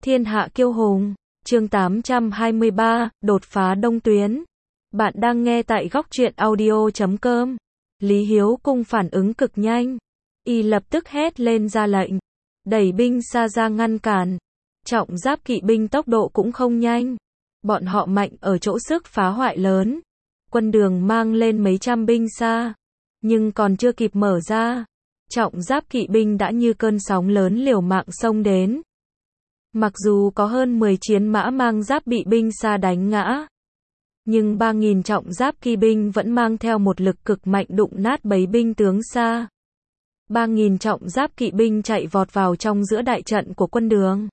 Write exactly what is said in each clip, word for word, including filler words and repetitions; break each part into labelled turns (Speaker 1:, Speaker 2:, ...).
Speaker 1: Thiên hạ kiêu hùng, chương tám trăm hai mươi ba, đột phá đông tuyến. Bạn đang nghe tại góc truyện audio chấm com. Lý Hiếu Cung phản ứng cực nhanh. Y lập tức hét lên ra lệnh. Đẩy binh xa ra ngăn cản. Trọng giáp kỵ binh tốc độ cũng không nhanh. Bọn họ mạnh ở chỗ sức phá hoại lớn. Quân Đường mang lên mấy trăm binh xa. Nhưng còn chưa kịp mở ra. Trọng giáp kỵ binh đã như cơn sóng lớn liều mạng xông đến. Mặc dù có hơn mười chiến mã mang giáp bị binh xa đánh ngã, nhưng ba nghìn trọng giáp kỵ binh vẫn mang theo một lực cực mạnh đụng nát bấy binh tướng xa. ba nghìn trọng giáp kỵ binh chạy vọt vào trong giữa đại trận của quân Đường.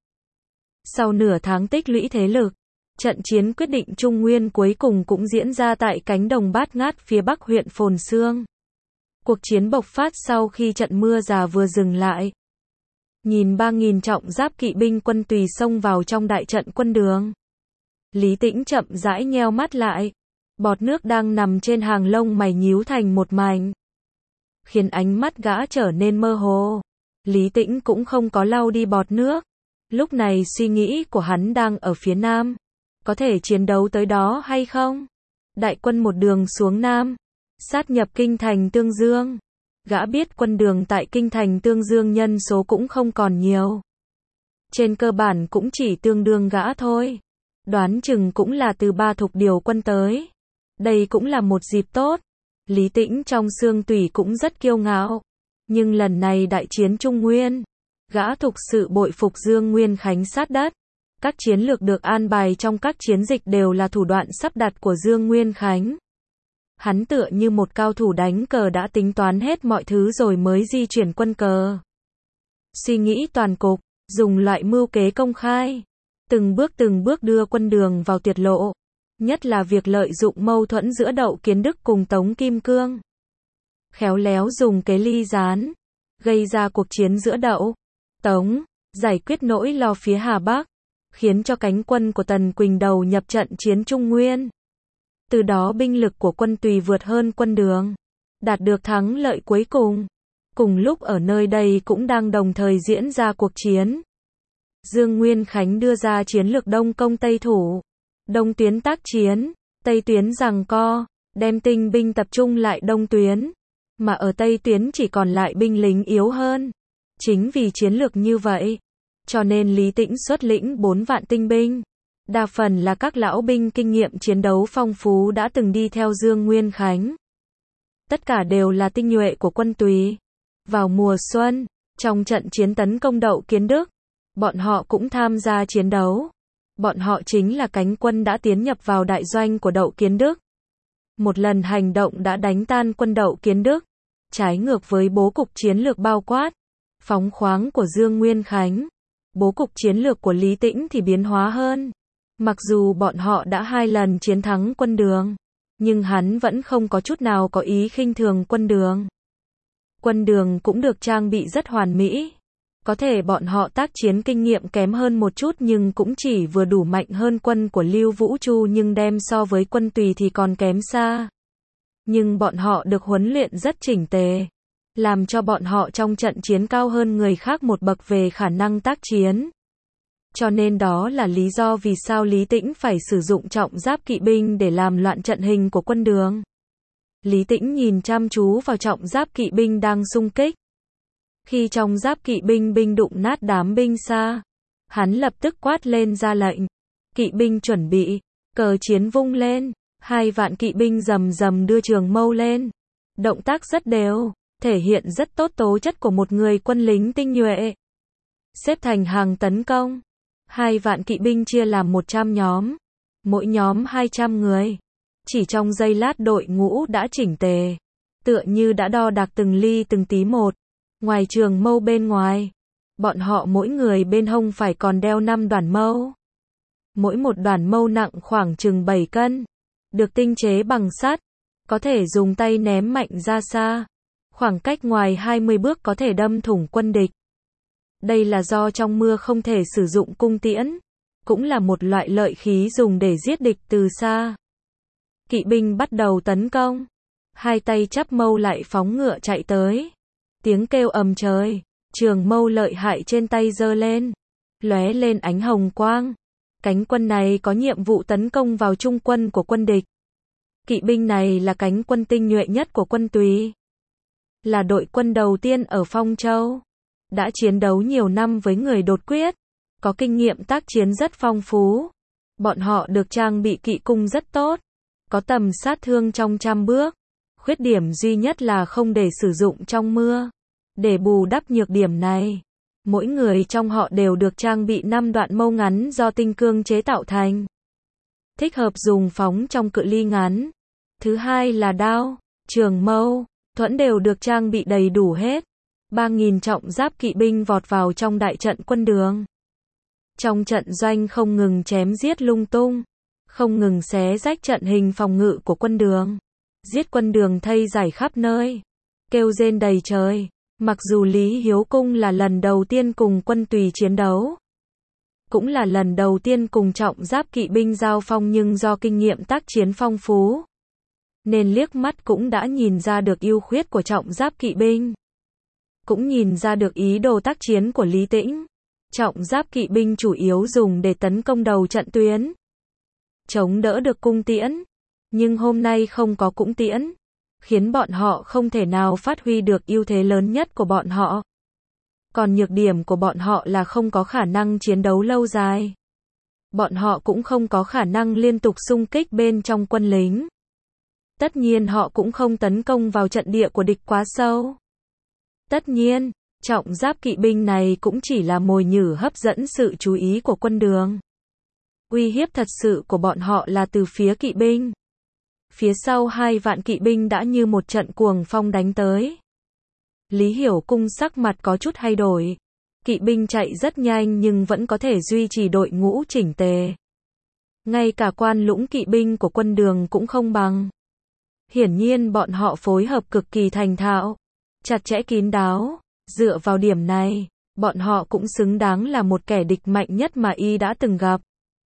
Speaker 1: Sau nửa tháng tích lũy thế lực, trận chiến quyết định Trung Nguyên cuối cùng cũng diễn ra tại cánh đồng Bát Ngát phía bắc huyện Phồn Xương. Cuộc chiến bộc phát sau khi trận mưa rào vừa dừng lại. Nhìn ba nghìn trọng giáp kỵ binh quân tùy xông vào trong đại trận quân Đường. Lý Tĩnh chậm rãi nheo mắt lại. Bọt nước đang nằm trên hàng lông mày nhíu thành một mảnh, khiến ánh mắt gã trở nên mơ hồ. Lý Tĩnh cũng không có lau đi bọt nước. Lúc này suy nghĩ của hắn đang ở phía nam. Có thể chiến đấu tới đó hay không? Đại quân một đường xuống nam, sát nhập kinh thành Tương Dương. Gã biết quân Đường tại kinh thành Tương Dương nhân số cũng không còn nhiều. Trên cơ bản cũng chỉ tương đương gã thôi. Đoán chừng cũng là từ ba thục điều quân tới. Đây cũng là một dịp tốt. Lý Tĩnh trong xương tủy cũng rất kiêu ngạo. Nhưng lần này đại chiến Trung Nguyên, gã thực sự bội phục Dương Nguyên Khánh sát đất. Các chiến lược được an bài trong các chiến dịch đều là thủ đoạn sắp đặt của Dương Nguyên Khánh. Hắn tựa như một cao thủ đánh cờ đã tính toán hết mọi thứ rồi mới di chuyển quân cờ. Suy nghĩ toàn cục, dùng loại mưu kế công khai, từng bước từng bước đưa quân Đường vào tuyệt lộ. Nhất là việc lợi dụng mâu thuẫn giữa Đậu Kiến Đức cùng Tống Kim Cương. Khéo léo dùng kế ly gián, gây ra cuộc chiến giữa Đậu, Tống, giải quyết nỗi lo phía Hà Bắc, khiến cho cánh quân của Tần Quỳnh đầu nhập trận chiến Trung Nguyên. Từ đó binh lực của quân Tùy vượt hơn quân Đường, đạt được thắng lợi cuối cùng. Cùng lúc ở nơi đây cũng đang đồng thời diễn ra cuộc chiến. Dương Nguyên Khánh đưa ra chiến lược Đông công Tây thủ, Đông tuyến tác chiến, Tây tuyến giằng co, đem tinh binh tập trung lại Đông tuyến, mà ở Tây tuyến chỉ còn lại binh lính yếu hơn. Chính vì chiến lược như vậy, cho nên Lý Tĩnh xuất lĩnh bốn vạn tinh binh. Đa phần là các lão binh kinh nghiệm chiến đấu phong phú đã từng đi theo Dương Nguyên Khánh. Tất cả đều là tinh nhuệ của quân Tùy. Vào mùa xuân, trong trận chiến tấn công Đậu Kiến Đức, bọn họ cũng tham gia chiến đấu. Bọn họ chính là cánh quân đã tiến nhập vào đại doanh của Đậu Kiến Đức. Một lần hành động đã đánh tan quân Đậu Kiến Đức, trái ngược với bố cục chiến lược bao quát, phóng khoáng của Dương Nguyên Khánh. Bố cục chiến lược của Lý Tĩnh thì biến hóa hơn. Mặc dù bọn họ đã hai lần chiến thắng quân Đường, nhưng hắn vẫn không có chút nào có ý khinh thường quân Đường. Quân Đường cũng được trang bị rất hoàn mỹ. Có thể bọn họ tác chiến kinh nghiệm kém hơn một chút nhưng cũng chỉ vừa đủ mạnh hơn quân của Lưu Vũ Chu, nhưng đem so với quân Tùy thì còn kém xa. Nhưng bọn họ được huấn luyện rất chỉnh tề, làm cho bọn họ trong trận chiến cao hơn người khác một bậc về khả năng tác chiến. Cho nên đó là lý do vì sao Lý Tĩnh phải sử dụng trọng giáp kỵ binh để làm loạn trận hình của quân Đường. Lý Tĩnh nhìn chăm chú vào trọng giáp kỵ binh đang xung kích. Khi trọng giáp kỵ binh binh đụng nát đám binh xa, hắn lập tức quát lên ra lệnh. Kỵ binh chuẩn bị, cờ chiến vung lên, hai vạn kỵ binh rầm rầm đưa trường mâu lên. Động tác rất đều, thể hiện rất tốt tố chất của một người quân lính tinh nhuệ. Xếp thành hàng tấn công. Hai vạn kỵ binh chia làm một trăm nhóm, mỗi nhóm hai trăm người. Chỉ trong giây lát đội ngũ đã chỉnh tề, tựa như đã đo đạc từng ly từng tí một. Ngoài trường mâu bên ngoài, bọn họ mỗi người bên hông phải còn đeo năm đoàn mâu. Mỗi một đoàn mâu nặng khoảng chừng bảy cân, được tinh chế bằng sắt, có thể dùng tay ném mạnh ra xa. Khoảng cách ngoài hai mươi bước có thể đâm thủng quân địch. Đây là do trong mưa không thể sử dụng cung tiễn, cũng là một loại lợi khí dùng để giết địch từ xa. Kỵ binh bắt đầu tấn công, hai tay chắp mâu lại phóng ngựa chạy tới. Tiếng kêu ầm trời, trường mâu lợi hại trên tay giơ lên, lóe lên ánh hồng quang. Cánh quân này có nhiệm vụ tấn công vào trung quân của quân địch. Kỵ binh này là cánh quân tinh nhuệ nhất của quân Tùy. Là đội quân đầu tiên ở Phong Châu. Đã chiến đấu nhiều năm với người đột quyết. Có kinh nghiệm tác chiến rất phong phú. Bọn họ được trang bị kỵ cung rất tốt. Có tầm sát thương trong trăm bước. Khuyết điểm duy nhất là không để sử dụng trong mưa. Để bù đắp nhược điểm này, mỗi người trong họ đều được trang bị năm đoạn mâu ngắn do tinh cương chế tạo thành. Thích hợp dùng phóng trong cự ly ngắn. Thứ hai là đao, trường mâu, thuẫn đều được trang bị đầy đủ hết. ba nghìn trọng giáp kỵ binh vọt vào trong đại trận quân đường. Trong trận doanh không ngừng chém giết lung tung, không ngừng xé rách trận hình phòng ngự của quân đường. Giết quân đường thây rải khắp nơi, kêu rên đầy trời. Mặc dù Lý Hiếu Cung là lần đầu tiên cùng quân Tùy chiến đấu, cũng là lần đầu tiên cùng trọng giáp kỵ binh giao phong, nhưng do kinh nghiệm tác chiến phong phú, nên liếc mắt cũng đã nhìn ra được ưu khuyết của trọng giáp kỵ binh. Cũng nhìn ra được ý đồ tác chiến của Lý Tĩnh. Trọng giáp kỵ binh chủ yếu dùng để tấn công đầu trận tuyến, chống đỡ được cung tiễn. Nhưng hôm nay không có cung tiễn, khiến bọn họ không thể nào phát huy được ưu thế lớn nhất của bọn họ. Còn nhược điểm của bọn họ là không có khả năng chiến đấu lâu dài. Bọn họ cũng không có khả năng liên tục xung kích bên trong quân lính. Tất nhiên họ cũng không tấn công vào trận địa của địch quá sâu. Tất nhiên, trọng giáp kỵ binh này cũng chỉ là mồi nhử hấp dẫn sự chú ý của quân đường. Uy hiếp thật sự của bọn họ là từ phía kỵ binh. Phía sau hai vạn kỵ binh đã như một trận cuồng phong đánh tới. Lý Hiểu Cung sắc mặt có chút thay đổi. Kỵ binh chạy rất nhanh nhưng vẫn có thể duy trì đội ngũ chỉnh tề. Ngay cả quan lũng kỵ binh của quân đường cũng không bằng. Hiển nhiên bọn họ phối hợp cực kỳ thành thạo, chặt chẽ kín đáo. Dựa vào điểm này, bọn họ cũng xứng đáng là một kẻ địch mạnh nhất mà y đã từng gặp.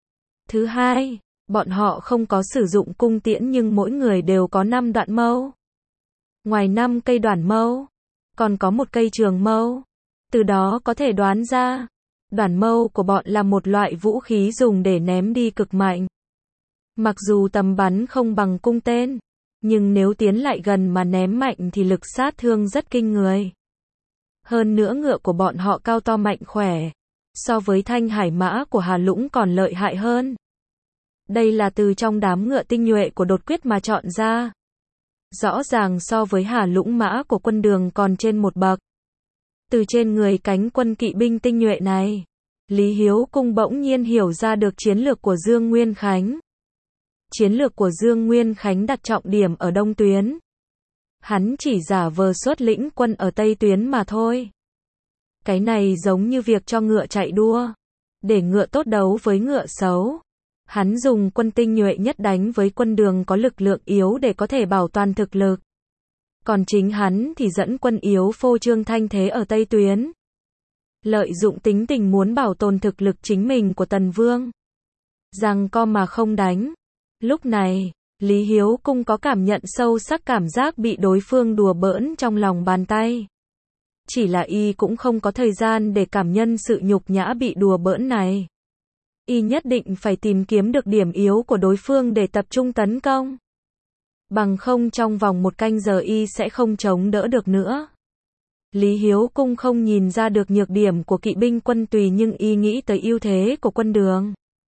Speaker 1: Thứ hai, bọn họ không có sử dụng cung tiễn nhưng mỗi người đều có năm đoạn mâu. Ngoài năm cây đoản mâu, còn có một cây trường mâu. Từ đó có thể đoán ra, đoản mâu của bọn là một loại vũ khí dùng để ném đi cực mạnh. Mặc dù tầm bắn không bằng cung tên, nhưng nếu tiến lại gần mà ném mạnh thì lực sát thương rất kinh người. Hơn nữa ngựa của bọn họ cao to mạnh khỏe, so với thanh hải mã của Hà Lũng còn lợi hại hơn. Đây là từ trong đám ngựa tinh nhuệ của đột quyết mà chọn ra. Rõ ràng so với Hà Lũng mã của quân đường còn trên một bậc. Từ trên người cánh quân kỵ binh tinh nhuệ này, Lý Hiếu Cung bỗng nhiên hiểu ra được chiến lược của Dương Nguyên Khánh. Chiến lược của Dương Nguyên Khánh đặt trọng điểm ở Đông Tuyến. Hắn chỉ giả vờ xuất lĩnh quân ở Tây Tuyến mà thôi. Cái này giống như việc cho ngựa chạy đua, để ngựa tốt đấu với ngựa xấu. Hắn dùng quân tinh nhuệ nhất đánh với quân đường có lực lượng yếu để có thể bảo toàn thực lực. Còn chính hắn thì dẫn quân yếu phô trương thanh thế ở Tây Tuyến. Lợi dụng tính tình muốn bảo tồn thực lực chính mình của Tần Vương. Giằng co mà không đánh. Lúc này, Lý Hiếu Cung có cảm nhận sâu sắc cảm giác bị đối phương đùa bỡn trong lòng bàn tay. Chỉ là y cũng không có thời gian để cảm nhận sự nhục nhã bị đùa bỡn này. Y nhất định phải tìm kiếm được điểm yếu của đối phương để tập trung tấn công. Bằng không trong vòng một canh giờ y sẽ không chống đỡ được nữa. Lý Hiếu Cung không nhìn ra được nhược điểm của kỵ binh quân Tùy nhưng y nghĩ tới ưu thế của quân đường.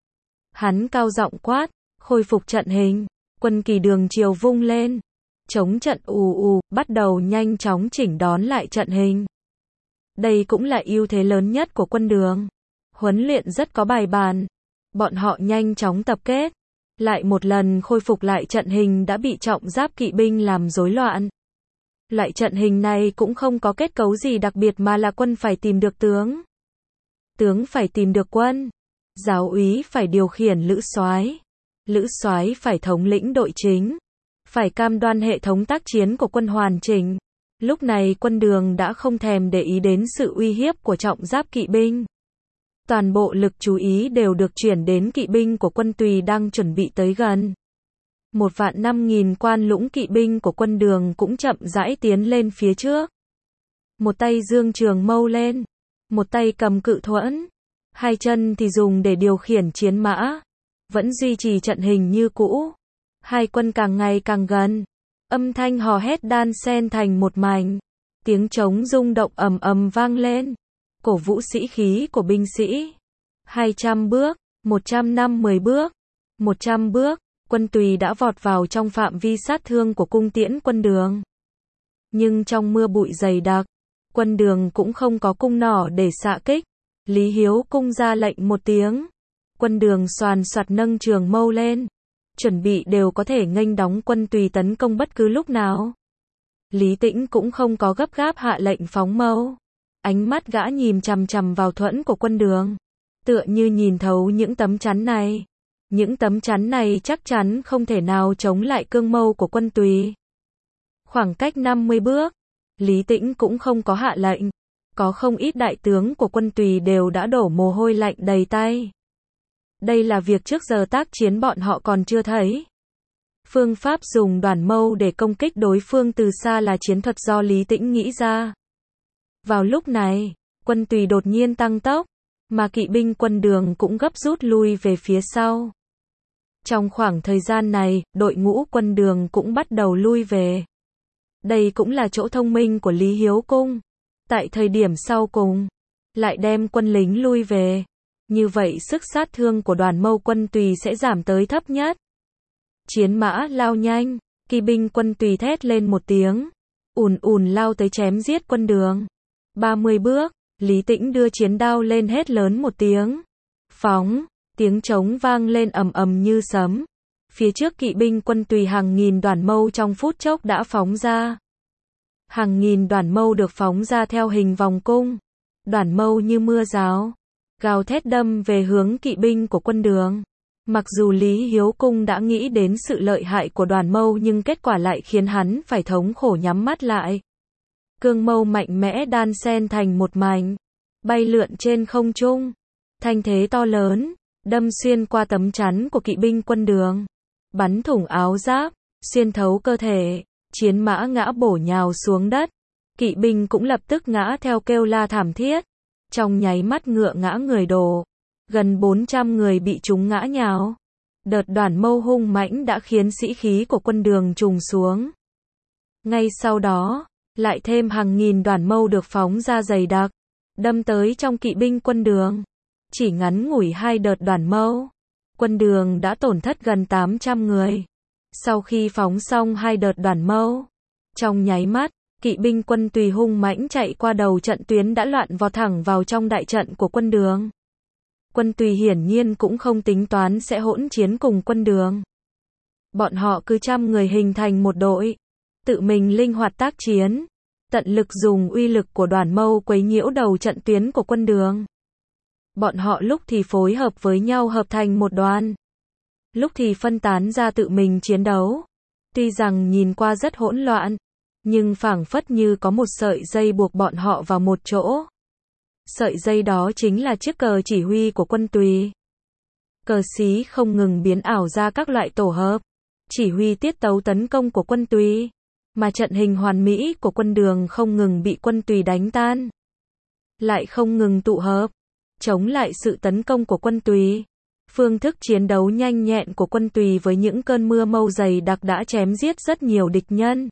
Speaker 1: Hắn cao giọng quát, khôi phục trận hình. Quân kỳ đường chiều vung lên, chống trận ù ù, bắt đầu nhanh chóng chỉnh đón lại trận hình. Đây cũng là ưu thế lớn nhất của quân đường. Huấn luyện rất có bài bản. Bọn họ nhanh chóng tập kết, lại một lần khôi phục lại trận hình đã bị trọng giáp kỵ binh làm rối loạn. Loại trận hình này cũng không có kết cấu gì đặc biệt mà là quân phải tìm được tướng. Tướng phải tìm được quân. Giáo úy phải điều khiển lữ soái. Lữ soái phải thống lĩnh đội chính. Phải cam đoan hệ thống tác chiến của quân hoàn chỉnh. Lúc này quân đường đã không thèm để ý đến sự uy hiếp của trọng giáp kỵ binh. Toàn bộ lực chú ý đều được chuyển đến kỵ binh của quân Tùy đang chuẩn bị tới gần. Một vạn năm nghìn quan lũng kỵ binh của quân đường cũng chậm rãi tiến lên phía trước. Một tay giương trường mâu lên, một tay cầm cự thuẫn. hai chân thì dùng để điều khiển chiến mã, vẫn duy trì trận hình như cũ. Hai quân càng ngày càng gần, âm thanh hò hét đan xen thành một mảnh, tiếng trống rung động ầm ầm vang lên, cổ vũ sĩ khí của binh sĩ. hai trăm bước, một trăm năm mươi bước, một trăm bước, quân Tùy đã vọt vào trong phạm vi sát thương của cung tiễn quân Đường. Nhưng trong mưa bụi dày đặc, quân Đường cũng không có cung nỏ để xạ kích. Lý Hiếu cung ra lệnh một tiếng, quân Đường xoàn xoạt nâng trường mâu lên, chuẩn bị đều có thể nghênh đóng quân Tùy tấn công bất cứ lúc nào. Lý Tĩnh cũng không có gấp gáp hạ lệnh phóng mâu, ánh mắt gã nhìn chằm chằm vào thuẫn của quân Đường, tựa như nhìn thấu những tấm chắn này. Những tấm chắn này chắc chắn không thể nào chống lại cương mâu của quân Tùy. Khoảng cách năm mươi bước, Lý Tĩnh cũng không có hạ lệnh. Có không ít đại tướng của quân Tùy đều đã đổ mồ hôi lạnh đầy tay. Đây là việc trước giờ tác chiến bọn họ còn chưa thấy. Phương pháp dùng đoàn mâu để công kích đối phương từ xa là chiến thuật do Lý Tĩnh nghĩ ra. Vào lúc này, quân Tùy đột nhiên tăng tốc, mà kỵ binh quân Đường cũng gấp rút lui về phía sau. Trong khoảng thời gian này, đội ngũ quân Đường cũng bắt đầu lui về. Đây cũng là chỗ thông minh của Lý Hiếu cung. Tại thời điểm sau cùng, lại đem quân lính lui về. Như vậy sức sát thương của đoàn mâu quân Tùy sẽ giảm tới thấp nhất. Chiến mã lao nhanh, kỵ binh quân Tùy thét lên một tiếng, ùn ùn lao tới chém giết quân Đường. ba mươi bước, Lý Tĩnh đưa chiến đao lên hét lớn một tiếng. Phóng, tiếng trống vang lên ầm ầm như sấm. Phía trước kỵ binh quân Tùy hàng nghìn đoàn mâu trong phút chốc đã phóng ra. Hàng nghìn đoàn mâu được phóng ra theo hình vòng cung. Đoàn mâu như mưa rào, gào thét đâm về hướng kỵ binh của quân Đường. Mặc dù Lý Hiếu cung đã nghĩ đến sự lợi hại của đoàn mâu nhưng kết quả lại khiến hắn phải thống khổ nhắm mắt lại. Cương mâu mạnh mẽ đan xen thành một mảnh, bay lượn trên không trung. Thanh thế to lớn, đâm xuyên qua tấm chắn của kỵ binh quân Đường, bắn thủng áo giáp, xuyên thấu cơ thể, chiến mã ngã bổ nhào xuống đất. Kỵ binh cũng lập tức ngã theo kêu la thảm thiết. Trong nháy mắt ngựa ngã người đổ, gần bốn trăm người bị chúng ngã nhào. Đợt đoàn mâu hung mãnh đã khiến sĩ khí của quân Đường trùng xuống. Ngay sau đó, lại thêm hàng nghìn đoàn mâu được phóng ra dày đặc, đâm tới trong kỵ binh quân Đường. Chỉ ngắn ngủi hai đợt đoàn mâu, quân Đường đã tổn thất gần tám trăm người. Sau khi phóng xong hai đợt đoàn mâu, trong nháy mắt, kỵ binh quân Tùy hung mãnh chạy qua đầu trận tuyến đã loạn vọt thẳng vào trong đại trận của quân Đường. Quân Tùy hiển nhiên cũng không tính toán sẽ hỗn chiến cùng quân Đường. Bọn họ cứ trăm người hình thành một đội, tự mình linh hoạt tác chiến, tận lực dùng uy lực của đoàn mâu quấy nhiễu đầu trận tuyến của quân Đường. Bọn họ lúc thì phối hợp với nhau hợp thành một đoàn, lúc thì phân tán ra tự mình chiến đấu. Tuy rằng nhìn qua rất hỗn loạn, nhưng phảng phất như có một sợi dây buộc bọn họ vào một chỗ. Sợi dây đó chính là chiếc cờ chỉ huy của quân Tùy. Cờ xí không ngừng biến ảo ra các loại tổ hợp, chỉ huy tiết tấu tấn công của quân Tùy, mà trận hình hoàn mỹ của quân Đường không ngừng bị quân Tùy đánh tan, lại không ngừng tụ hợp, chống lại sự tấn công của quân Tùy. Phương thức chiến đấu nhanh nhẹn của quân Tùy với những cơn mưa mâu dày đặc đã chém giết rất nhiều địch nhân.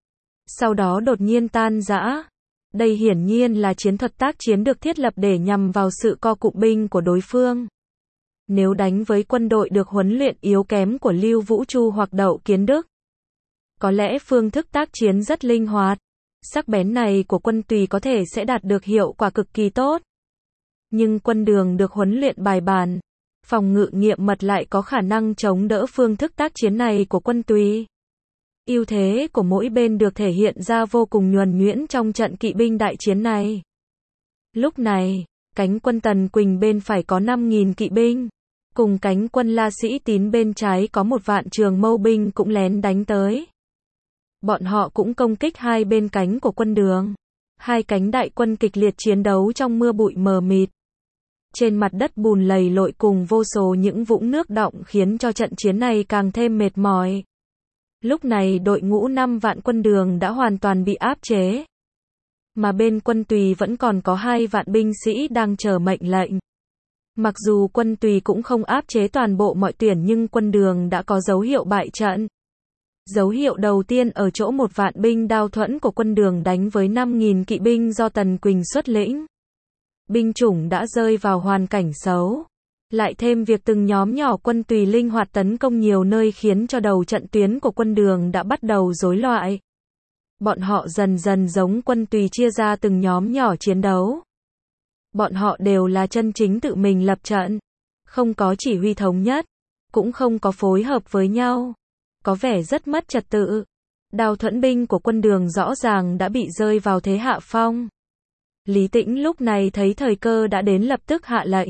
Speaker 1: Sau đó đột nhiên tan rã. Đây hiển nhiên là chiến thuật tác chiến được thiết lập để nhằm vào sự co cụm binh của đối phương. Nếu đánh với quân đội được huấn luyện yếu kém của Lưu Vũ Chu hoặc Đậu Kiến Đức, có lẽ phương thức tác chiến rất linh hoạt, sắc bén này của quân Tùy có thể sẽ đạt được hiệu quả cực kỳ tốt. Nhưng quân Đường được huấn luyện bài bản, phòng ngự nghiêm mật lại có khả năng chống đỡ phương thức tác chiến này của quân Tùy. Ưu thế của mỗi bên được thể hiện ra vô cùng nhuần nhuyễn trong trận kỵ binh đại chiến này. Lúc này, cánh quân Tần Quỳnh bên phải có năm nghìn kỵ binh, cùng cánh quân La Sĩ Tín bên trái có một vạn trường mâu binh cũng lén đánh tới. Bọn họ cũng công kích hai bên cánh của quân Đường. Hai cánh đại quân kịch liệt chiến đấu trong mưa bụi mờ mịt. Trên mặt đất bùn lầy lội cùng vô số những vũng nước đọng khiến cho trận chiến này càng thêm mệt mỏi. Lúc này đội ngũ năm vạn quân Đường đã hoàn toàn bị áp chế. Mà bên quân Tùy vẫn còn có hai vạn binh sĩ đang chờ mệnh lệnh. Mặc dù quân Tùy cũng không áp chế toàn bộ mọi tuyển nhưng quân Đường đã có dấu hiệu bại trận. Dấu hiệu đầu tiên ở chỗ một vạn binh đao thuẫn của quân Đường đánh với năm nghìn kỵ binh do Tần Quỳnh xuất lĩnh. Binh chủng đã rơi vào hoàn cảnh xấu. Lại thêm việc từng nhóm nhỏ quân Tùy linh hoạt tấn công nhiều nơi khiến cho đầu trận tuyến của quân Đường đã bắt đầu rối loạn. Bọn họ dần dần giống quân Tùy chia ra từng nhóm nhỏ chiến đấu. Bọn họ đều là chân chính tự mình lập trận, không có chỉ huy thống nhất, cũng không có phối hợp với nhau, có vẻ rất mất trật tự. Đao thuẫn binh của quân Đường rõ ràng đã bị rơi vào thế hạ phong. Lý Tĩnh lúc này thấy thời cơ đã đến lập tức hạ lệnh.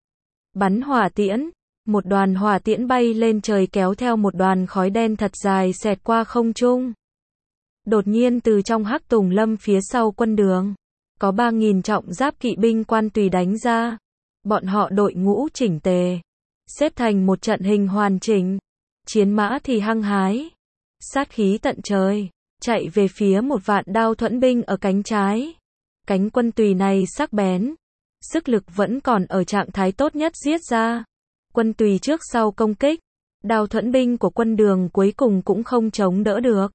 Speaker 1: Bắn hỏa tiễn, một đoàn hỏa tiễn bay lên trời kéo theo một đoàn khói đen thật dài xẹt qua không trung. Đột nhiên từ trong hắc tùng lâm phía sau quân Đường, có ba nghìn trọng giáp kỵ binh quan Tùy đánh ra. Bọn họ đội ngũ chỉnh tề, xếp thành một trận hình hoàn chỉnh. Chiến mã thì hăng hái, sát khí tận trời, chạy về phía một vạn đao thuẫn binh ở cánh trái. Cánh quân Tùy này sắc bén, sức lực vẫn còn ở trạng thái tốt nhất giết ra. Quân Tùy trước sau công kích, đao thuẫn binh của quân Đường cuối cùng cũng không chống đỡ được.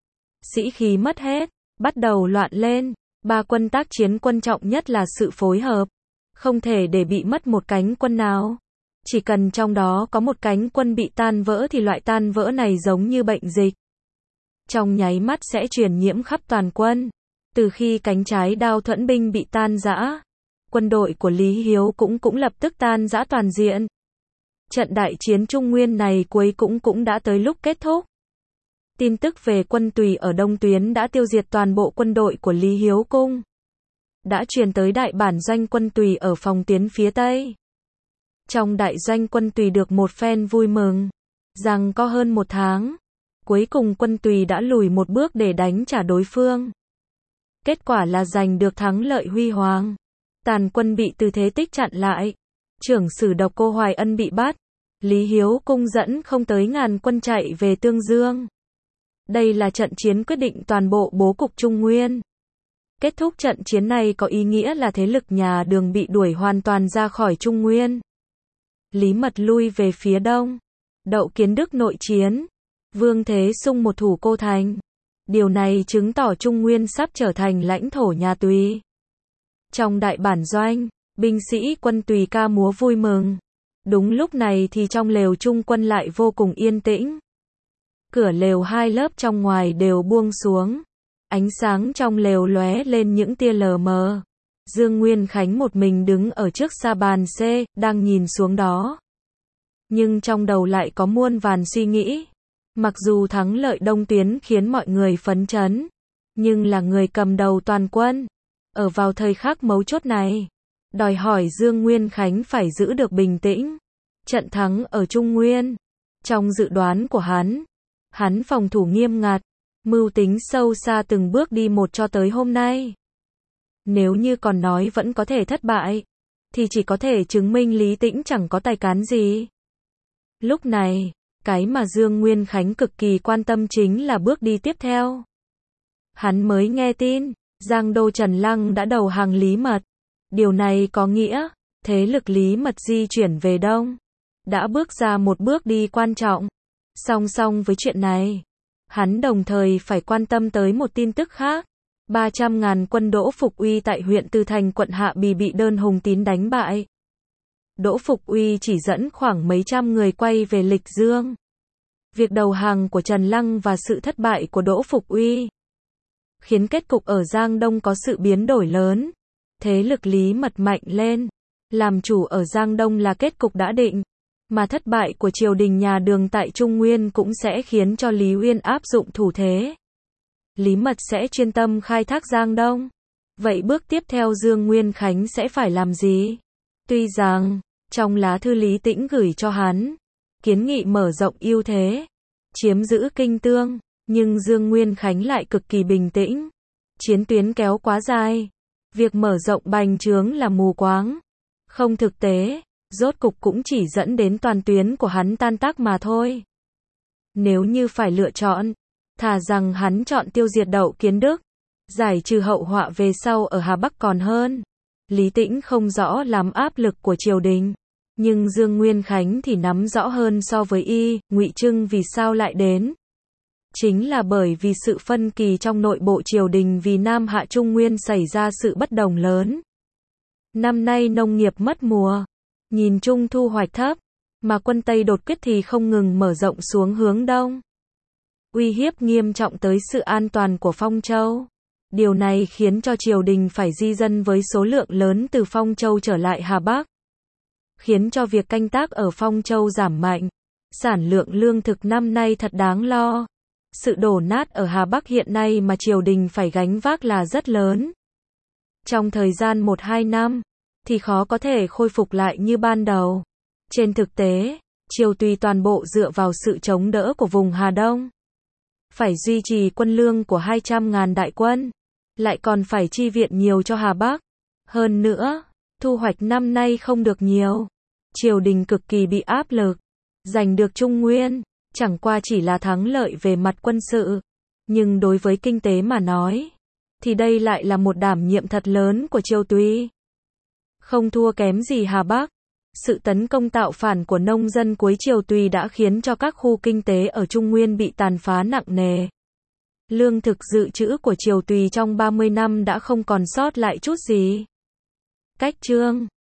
Speaker 1: Sĩ khí mất hết, bắt đầu loạn lên. Ba quân tác chiến quan trọng nhất là sự phối hợp, không thể để bị mất một cánh quân nào. Chỉ cần trong đó có một cánh quân bị tan vỡ thì loại tan vỡ này giống như bệnh dịch, trong nháy mắt sẽ truyền nhiễm khắp toàn quân. Từ khi cánh trái đao thuẫn binh bị tan rã, quân đội của Lý Hiếu cũng cũng lập tức tan rã toàn diện. Trận đại chiến Trung Nguyên này cuối cũng cũng đã tới lúc kết thúc. Tin tức về quân Tùy ở Đông Tuyến đã tiêu diệt toàn bộ quân đội của Lý Hiếu Cung, đã truyền tới đại bản doanh quân Tùy ở phòng tuyến phía Tây. Trong đại doanh quân Tùy được một phen vui mừng, rằng có hơn một tháng, cuối cùng quân Tùy đã lùi một bước để đánh trả đối phương. Kết quả là giành được thắng lợi huy hoàng. Tàn quân bị Từ Thế Tích chặn lại, trưởng sử Độc Cô Hoài Ân bị bắt, Lý Hiếu Cung dẫn không tới ngàn quân chạy về Tương Dương. Đây là trận chiến quyết định toàn bộ bố cục Trung Nguyên. Kết thúc trận chiến này có ý nghĩa là thế lực nhà Đường bị đuổi hoàn toàn ra khỏi Trung Nguyên. Lý Mật lui về phía đông, Đậu Kiến Đức nội chiến, Vương Thế Sung một thủ Cô Thành. Điều này chứng tỏ Trung Nguyên sắp trở thành lãnh thổ nhà Tùy. Trong đại bản doanh, binh sĩ quân Tùy ca múa vui mừng. Đúng lúc này thì trong lều Trung quân lại vô cùng yên tĩnh. Cửa lều hai lớp trong ngoài đều buông xuống. Ánh sáng trong lều lóe lên những tia lờ mờ. Dương Nguyên Khánh một mình đứng ở trước sa bàn C, đang nhìn xuống đó. Nhưng trong đầu lại có muôn vàn suy nghĩ. Mặc dù thắng lợi Đông Tuyến khiến mọi người phấn chấn, nhưng là người cầm đầu toàn quân. Ở vào thời khắc mấu chốt này, đòi hỏi Dương Nguyên Khánh phải giữ được bình tĩnh. Trận thắng ở Trung Nguyên, trong dự đoán của hắn, hắn phòng thủ nghiêm ngặt, mưu tính sâu xa từng bước đi một cho tới hôm nay. Nếu như còn nói vẫn có thể thất bại, thì chỉ có thể chứng minh Lý Tĩnh chẳng có tài cán gì. Lúc này, cái mà Dương Nguyên Khánh cực kỳ quan tâm chính là bước đi tiếp theo. Hắn mới nghe tin, Giang Đô Trần Lăng đã đầu hàng Lý Mật. Điều này có nghĩa, thế lực Lý Mật di chuyển về Đông, đã bước ra một bước đi quan trọng. Song song với chuyện này, hắn đồng thời phải quan tâm tới một tin tức khác. ba trăm ngàn quân Đỗ Phục Uy tại huyện Từ Thành quận Hạ Bì bị Đơn Hùng Tín đánh bại. Đỗ Phục Uy chỉ dẫn khoảng mấy trăm người quay về Lịch Dương. Việc đầu hàng của Trần Lăng và sự thất bại của Đỗ Phục Uy khiến kết cục ở Giang Đông có sự biến đổi lớn. Thế lực Lý Mật mạnh lên, làm chủ ở Giang Đông là kết cục đã định, mà thất bại của triều đình nhà Đường tại Trung Nguyên cũng sẽ khiến cho Lý Uyên áp dụng thủ thế. Lý Mật sẽ chuyên tâm khai thác Giang Đông. Vậy bước tiếp theo Dương Nguyên Khánh sẽ phải làm gì? Tuy rằng, trong lá thư Lý Tĩnh gửi cho hắn, kiến nghị mở rộng ưu thế, chiếm giữ Kinh Tương, nhưng Dương Nguyên Khánh lại cực kỳ bình tĩnh. Chiến tuyến kéo quá dài, việc mở rộng bành trướng là mù quáng, không thực tế, rốt cục cũng chỉ dẫn đến toàn tuyến của hắn tan tác mà thôi. Nếu như phải lựa chọn, thà rằng hắn chọn tiêu diệt Đậu Kiến Đức, giải trừ hậu họa về sau ở Hà Bắc còn hơn. Lý Tĩnh không rõ lắm áp lực của triều đình, nhưng Dương Nguyên Khánh thì nắm rõ hơn so với y. Ngụy Trưng vì sao lại đến? Chính là bởi vì sự phân kỳ trong nội bộ triều đình, vì Nam Hạ Trung Nguyên xảy ra sự bất đồng lớn. Năm nay nông nghiệp mất mùa, nhìn chung thu hoạch thấp, mà quân Tây đột quyết thì không ngừng mở rộng xuống hướng đông, uy hiếp nghiêm trọng tới sự an toàn của Phong Châu. Điều này khiến cho triều đình phải di dân với số lượng lớn từ Phong Châu trở lại Hà Bắc, khiến cho việc canh tác ở Phong Châu giảm mạnh. Sản lượng lương thực năm nay thật đáng lo. Sự đổ nát ở Hà Bắc hiện nay mà triều đình phải gánh vác là rất lớn. Trong thời gian một hai năm, thì khó có thể khôi phục lại như ban đầu. Trên thực tế, triều tùy toàn bộ dựa vào sự chống đỡ của vùng Hà Đông. Phải duy trì quân lương của hai trăm ngàn đại quân, lại còn phải chi viện nhiều cho Hà Bắc. Hơn nữa, thu hoạch năm nay không được nhiều. Triều đình cực kỳ bị áp lực. Giành được Trung Nguyên, chẳng qua chỉ là thắng lợi về mặt quân sự. Nhưng đối với kinh tế mà nói, thì đây lại là một đảm nhiệm thật lớn của triều tùy. Không thua kém gì Hà Bắc. Sự tấn công tạo phản của nông dân cuối triều tùy đã khiến cho các khu kinh tế ở Trung Nguyên bị tàn phá nặng nề. Lương thực dự trữ của triều tùy trong ba mươi năm đã không còn sót lại chút gì. Cách chương